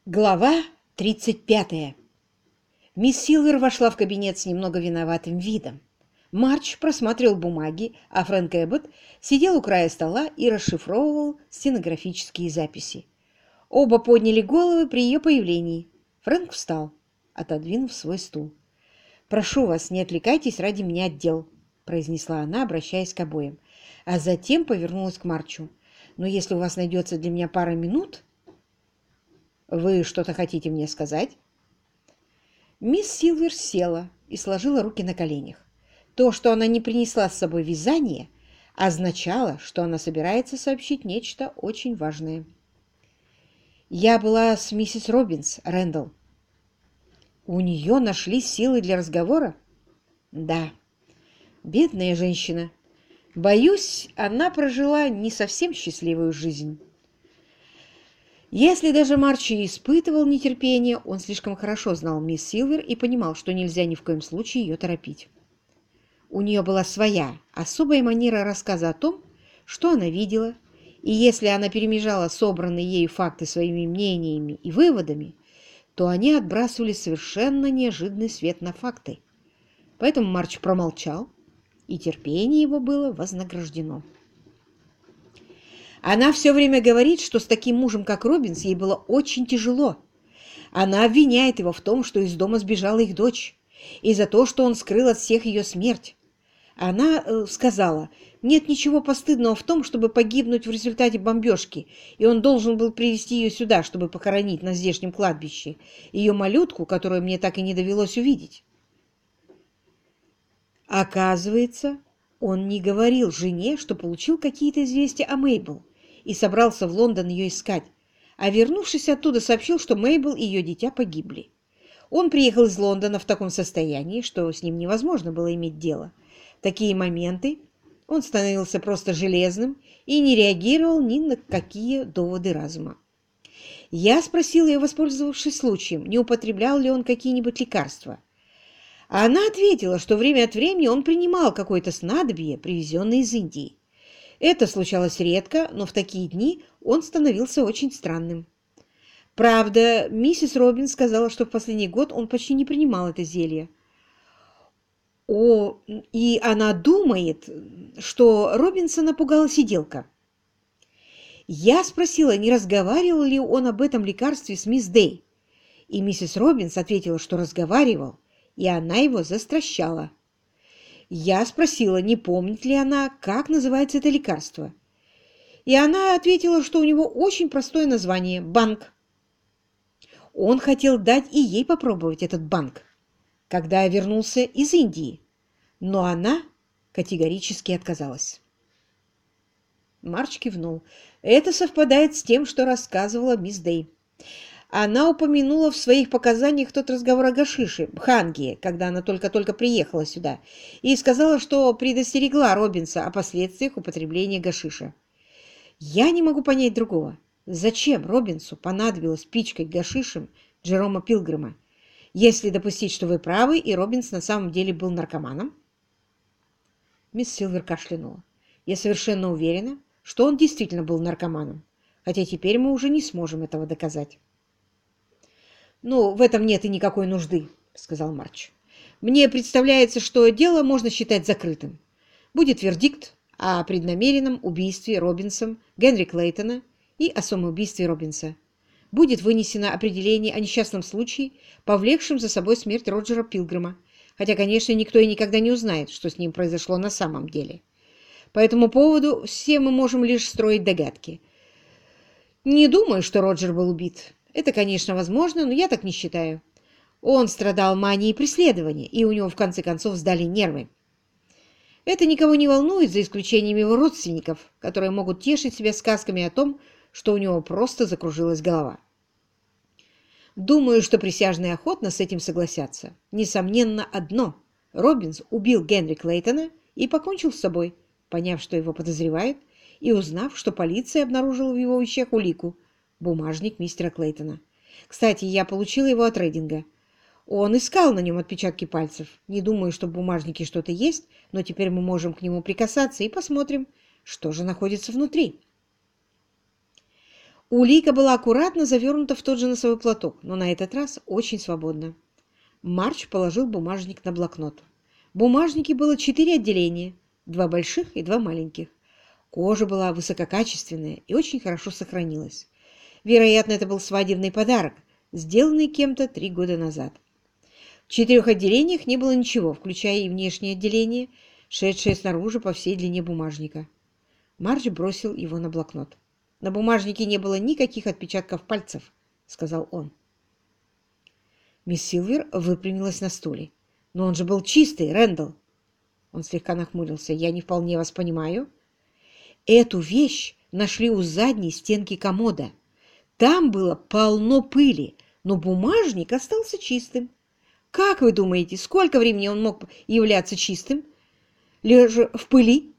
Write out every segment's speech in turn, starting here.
Глава 35. Мисс Силвер вошла в кабинет с немного виноватым видом. Марч просматривал бумаги, а Фрэнк Эббот сидел у края стола и расшифровывал стенографические записи. Оба подняли головы при ее появлении. Фрэнк встал, отодвинув свой стул. «Прошу вас, не отвлекайтесь ради меня от дел», — произнесла она, обращаясь к обоим. А затем повернулась к Марчу. «Но если у вас найдется для меня пара минут...» «Вы что-то хотите мне сказать?» Мисс Силвер села и сложила руки на коленях. То, что она не принесла с собой вязание, означало, что она собирается сообщить нечто очень важное. «Я была с миссис Робинс, Рэндалл». «У нее нашлись силы для разговора?» «Да». «Бедная женщина. Боюсь, она прожила не совсем счастливую жизнь». Если даже Марч и испытывал нетерпение, он слишком хорошо знал мисс Силвер и понимал, что нельзя ни в коем случае ее торопить. У нее была своя, особая манера рассказа о том, что она видела, и если она перемежала собранные ею факты своими мнениями и выводами, то они отбрасывали совершенно неожиданный свет на факты. Поэтому Марч промолчал, и терпение его было вознаграждено. Она все время говорит, что с таким мужем, как Робинс, ей было очень тяжело. Она обвиняет его в том, что из дома сбежала их дочь, и за то, что он скрыл от всех ее смерть. Она сказала, нет ничего постыдного в том, чтобы погибнуть в результате бомбежки, и он должен был привезти ее сюда, чтобы похоронить на здешнем кладбище, ее малютку, которую мне так и не довелось увидеть. Оказывается, он не говорил жене, что получил какие-то известия о Мейбл, и собрался в Лондон ее искать, а вернувшись оттуда, сообщил, что Мейбл и ее дитя погибли. Он приехал из Лондона в таком состоянии, что с ним невозможно было иметь дело. В такие моменты он становился просто железным и не реагировал ни на какие доводы разума. Я спросила ее, воспользовавшись случаем, не употреблял ли он какие-нибудь лекарства. А она ответила, что время от времени он принимал какое-то снадобье, привезенное из Индии. Это случалось редко, но в такие дни он становился очень странным. Правда, миссис Робинс сказала, что в последний год он почти не принимал это зелье. И она думает, что Робинса напугала сиделка. Я спросила, не разговаривал ли он об этом лекарстве с мисс Дэй, и миссис Робинс ответила, что разговаривал, и она его застращала. Я спросила, не помнит ли она, как называется это лекарство. И она ответила, что у него очень простое название – банк. Он хотел дать и ей попробовать этот банк, когда я вернулся из Индии, но она категорически отказалась. Марч кивнул. Это совпадает с тем, что рассказывала мисс Дэй. Она упомянула в своих показаниях тот разговор о гашише, Бханге, когда она только-только приехала сюда, и сказала, что предостерегла Робинса о последствиях употребления гашиша. Я не могу понять другого. Зачем Робинсу понадобилось пичкать гашишем Джерома Пилгрима, если допустить, что вы правы, и Робинс на самом деле был наркоманом? Мисс Силвер кашлянула. Я совершенно уверена, что он действительно был наркоманом, хотя теперь мы уже не сможем этого доказать. «Ну, в этом нет и никакой нужды», — сказал Марч. «Мне представляется, что дело можно считать закрытым. Будет вердикт о преднамеренном убийстве Робинсом Генри Клейтона и о самоубийстве Робинса. Будет вынесено определение о несчастном случае, повлекшем за собой смерть Роджера Пилгрима, хотя, конечно, никто и никогда не узнает, что с ним произошло на самом деле. По этому поводу все мы можем лишь строить догадки. Не думаю, что Роджер был убит. Это, конечно, возможно, но я так не считаю. Он страдал манией преследования, и у него, в конце концов, сдали нервы. Это никого не волнует, за исключением его родственников, которые могут тешить себя сказками о том, что у него просто закружилась голова. Думаю, что присяжные охотно с этим согласятся. Несомненно, одно. Робинс убил Генри Клейтона и покончил с собой, поняв, что его подозревают, и узнав, что полиция обнаружила в его вещах улику – бумажник мистера Клейтона. Кстати, я получила его от Рейдинга. Он искал на нем отпечатки пальцев. Не думаю, что в бумажнике что-то есть, но теперь мы можем к нему прикасаться и посмотрим, что же находится внутри. Улика была аккуратно завернута в тот же носовой платок, но на этот раз очень свободно. Марч положил бумажник на блокнот. В бумажнике было 4 отделения, 2 больших и 2 маленьких. Кожа была высококачественная и очень хорошо сохранилась. Вероятно, это был свадебный подарок, сделанный кем-то 3 года назад. В 4 отделениях не было ничего, включая и внешнее отделение, шедшее снаружи по всей длине бумажника. Марч бросил его на блокнот. «На бумажнике не было никаких отпечатков пальцев», — сказал он. Мисс Силвер выпрямилась на стуле. «Но он же был чистый, Рэндалл!» Он слегка нахмурился. «Я не вполне вас понимаю». «Эту вещь нашли у задней стенки комода. Там было полно пыли, но бумажник остался чистым. Как вы думаете, сколько времени он мог являться чистым, лежа в пыли?»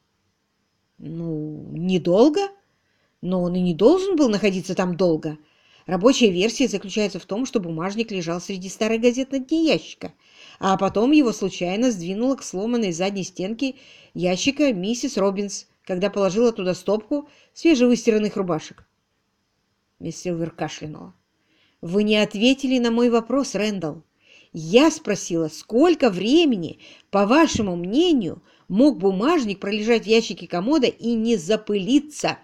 «Ну, недолго, но он и не должен был находиться там долго. Рабочая версия заключается в том, что бумажник лежал среди старой газет на дне ящика, а потом его случайно сдвинуло к сломанной задней стенке ящика миссис Робинс, когда положила туда стопку свежевыстиранных рубашек». Мисс Силвер кашлянула. «Вы не ответили на мой вопрос, Рэндалл. Я спросила, сколько времени, по вашему мнению, мог бумажник пролежать в ящике комода и не запылиться?»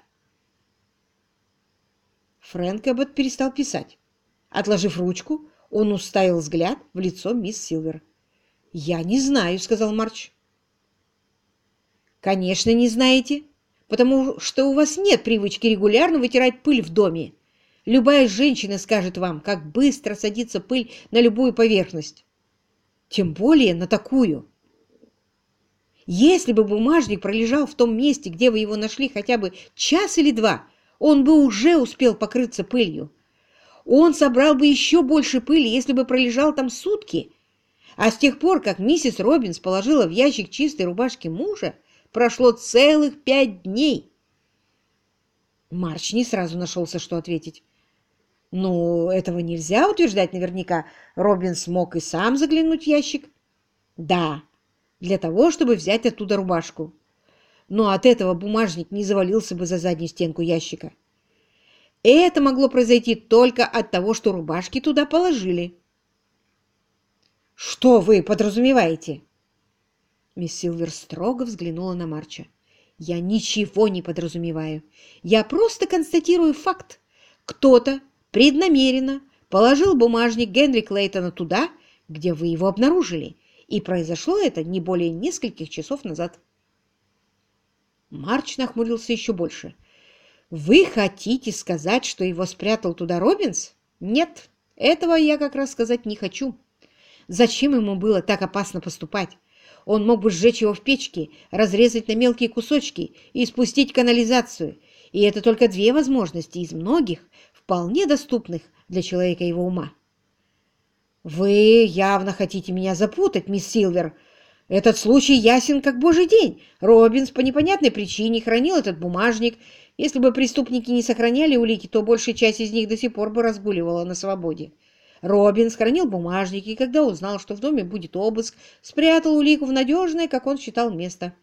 Фрэнк Эббот перестал писать. Отложив ручку, он уставил взгляд в лицо мисс Силвер. «Я не знаю», — сказал Марч. «Конечно, не знаете, потому что у вас нет привычки регулярно вытирать пыль в доме. Любая женщина скажет вам, как быстро садится пыль на любую поверхность. Тем более на такую. Если бы бумажник пролежал в том месте, где вы его нашли хотя бы час или два, он бы уже успел покрыться пылью. Он собрал бы еще больше пыли, если бы пролежал там сутки. А с тех пор, как миссис Робинс положила в ящик чистой рубашки мужа, прошло целых 5 дней. Марч не сразу нашелся, что ответить. «Ну, этого нельзя утверждать наверняка. Робинс мог и сам заглянуть в ящик». «Да, для того, чтобы взять оттуда рубашку. Но от этого бумажник не завалился бы за заднюю стенку ящика. Это могло произойти только от того, что рубашки туда положили». «Что вы подразумеваете?» Мисс Силвер строго взглянула на Марча. «Я ничего не подразумеваю. Я просто констатирую факт. Кто-то преднамеренно положил бумажник Генри Клейтона туда, где вы его обнаружили, и произошло это не более нескольких часов назад». Марч нахмурился еще больше. «Вы хотите сказать, что его спрятал туда Робинс? Нет, этого я как раз сказать не хочу. Зачем ему было так опасно поступать? Он мог бы сжечь его в печке, разрезать на мелкие кусочки и спустить в канализацию. И это только 2 возможности из многих, вполне доступных для человека его ума». «Вы явно хотите меня запутать, мисс Силвер. Этот случай ясен как божий день. Робинс по непонятной причине хранил этот бумажник. Если бы преступники не сохраняли улики, то большая часть из них до сих пор бы разгуливала на свободе. Робинс хранил бумажники, и когда узнал, что в доме будет обыск, спрятал улику в надежное, как он считал, место».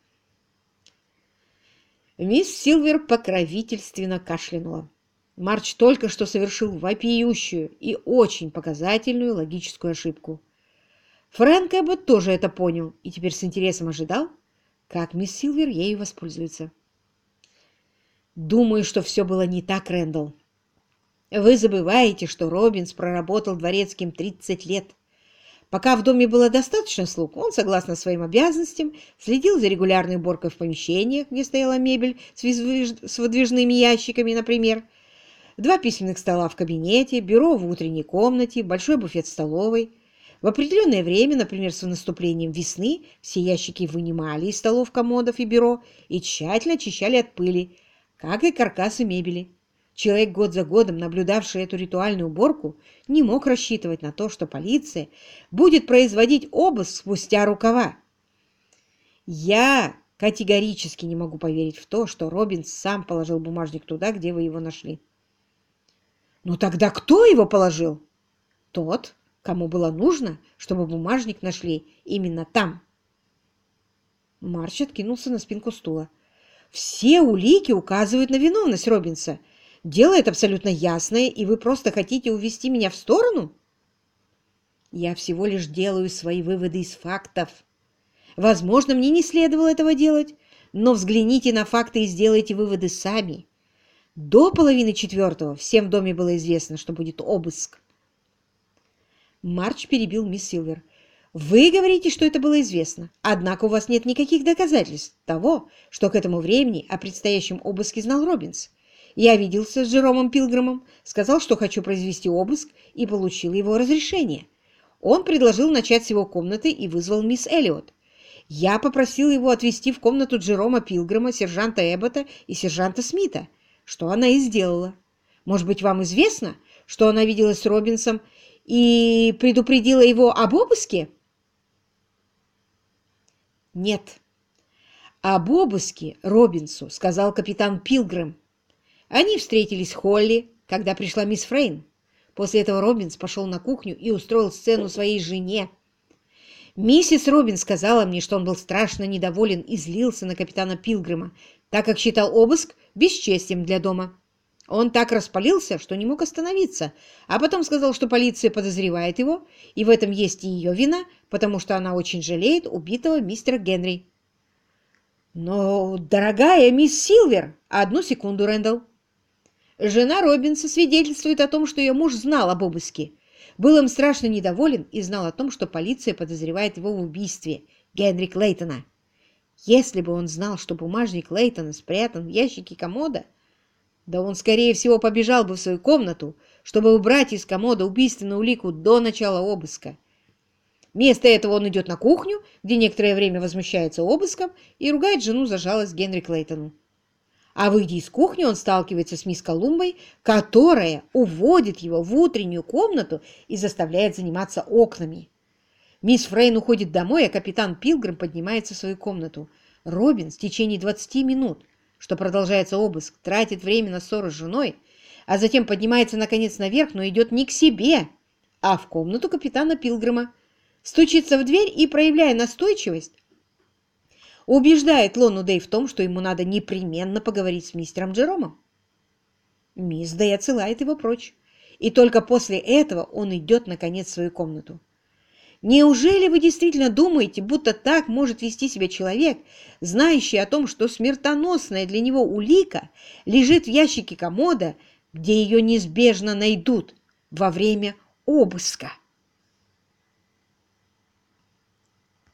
Мисс Силвер покровительственно кашлянула. Марч только что совершил вопиющую и очень показательную логическую ошибку. Фрэнк Эббот тоже это понял и теперь с интересом ожидал, как мисс Силвер ею воспользуется. «Думаю, что все было не так, Рэндалл. Вы забываете, что Робинс проработал дворецким 30 лет. Пока в доме было достаточно слуг, он, согласно своим обязанностям, следил за регулярной уборкой в помещениях, где стояла мебель с выдвижными ящиками, например, 2 письменных стола в кабинете, бюро в утренней комнате, большой буфет в столовой. В определенное время, например, с наступлением весны, все ящики вынимали из столов, комодов и бюро и тщательно очищали от пыли, как и каркасы мебели. Человек, год за годом наблюдавший эту ритуальную уборку, не мог рассчитывать на то, что полиция будет производить обыск спустя рукава. Я категорически не могу поверить в то, что Робинс сам положил бумажник туда, где вы его нашли. «Ну тогда кто его положил?» «Тот, кому было нужно, чтобы бумажник нашли именно там». Марч откинулся на спинку стула. «Все улики указывают на виновность Робинса. Дело это абсолютно ясное, и вы просто хотите увести меня в сторону? Я всего лишь делаю свои выводы из фактов. Возможно, мне не следовало этого делать, но взгляните на факты и сделайте выводы сами. До 3:30 всем в доме было известно, что будет обыск. Марч перебил мисс Силвер. Вы говорите, что это было известно, однако у вас нет никаких доказательств того, что к этому времени о предстоящем обыске знал Робинс. Я виделся с Джеромом Пилгримом, сказал, что хочу произвести обыск, и получил его разрешение. Он предложил начать с его комнаты и вызвал мисс Эллиот. Я попросил его отвезти в комнату Джерома Пилгрима, сержанта Эббота и сержанта Смита, что она и сделала. Может быть, вам известно, что она виделась с Робинсом и предупредила его об обыске? Нет. Об обыске Робинсу сказал капитан Пилгрим. Они встретились в холле, когда пришла мисс Фрейн. После этого Робинс пошел на кухню и устроил сцену своей жене. Миссис Робинс сказала мне, что он был страшно недоволен и злился на капитана Пилгрима, так как считал обыск бесчестием для дома. Он так распалился, что не мог остановиться, а потом сказал, что полиция подозревает его, и в этом есть и ее вина, потому что она очень жалеет убитого мистера Генри. Но, дорогая мисс Силвер, одну секунду, Рэндалл. Жена Робинса свидетельствует о том, что ее муж знал об обыске, был им страшно недоволен и знал о том, что полиция подозревает его в убийстве Генри Клейтона. Если бы он знал, что бумажник Клейтона спрятан в ящике комода, да он, скорее всего, побежал бы в свою комнату, чтобы убрать из комода убийственную улику до начала обыска. Вместо этого он идет на кухню, где некоторое время возмущается обыском и ругает жену за жалость Генри Клейтону. А выйдя из кухни, он сталкивается с мисс Колумбой, которая уводит его в утреннюю комнату и заставляет заниматься окнами. Мисс Фрейн уходит домой, а капитан Пилгрим поднимается в свою комнату. Робин в течение 20 минут, что продолжается обыск, тратит время на ссору с женой, а затем поднимается наконец наверх, но идет не к себе, а в комнату капитана Пилгрима, стучится в дверь и, проявляя настойчивость, убеждает Лону Дэй в том, что ему надо непременно поговорить с мистером Джеромом. Мисс Дэй отсылает его прочь, и только после этого он идет наконец в свою комнату. Неужели вы действительно думаете, будто так может вести себя человек, знающий о том, что смертоносная для него улика лежит в ящике комода, где ее неизбежно найдут во время обыска?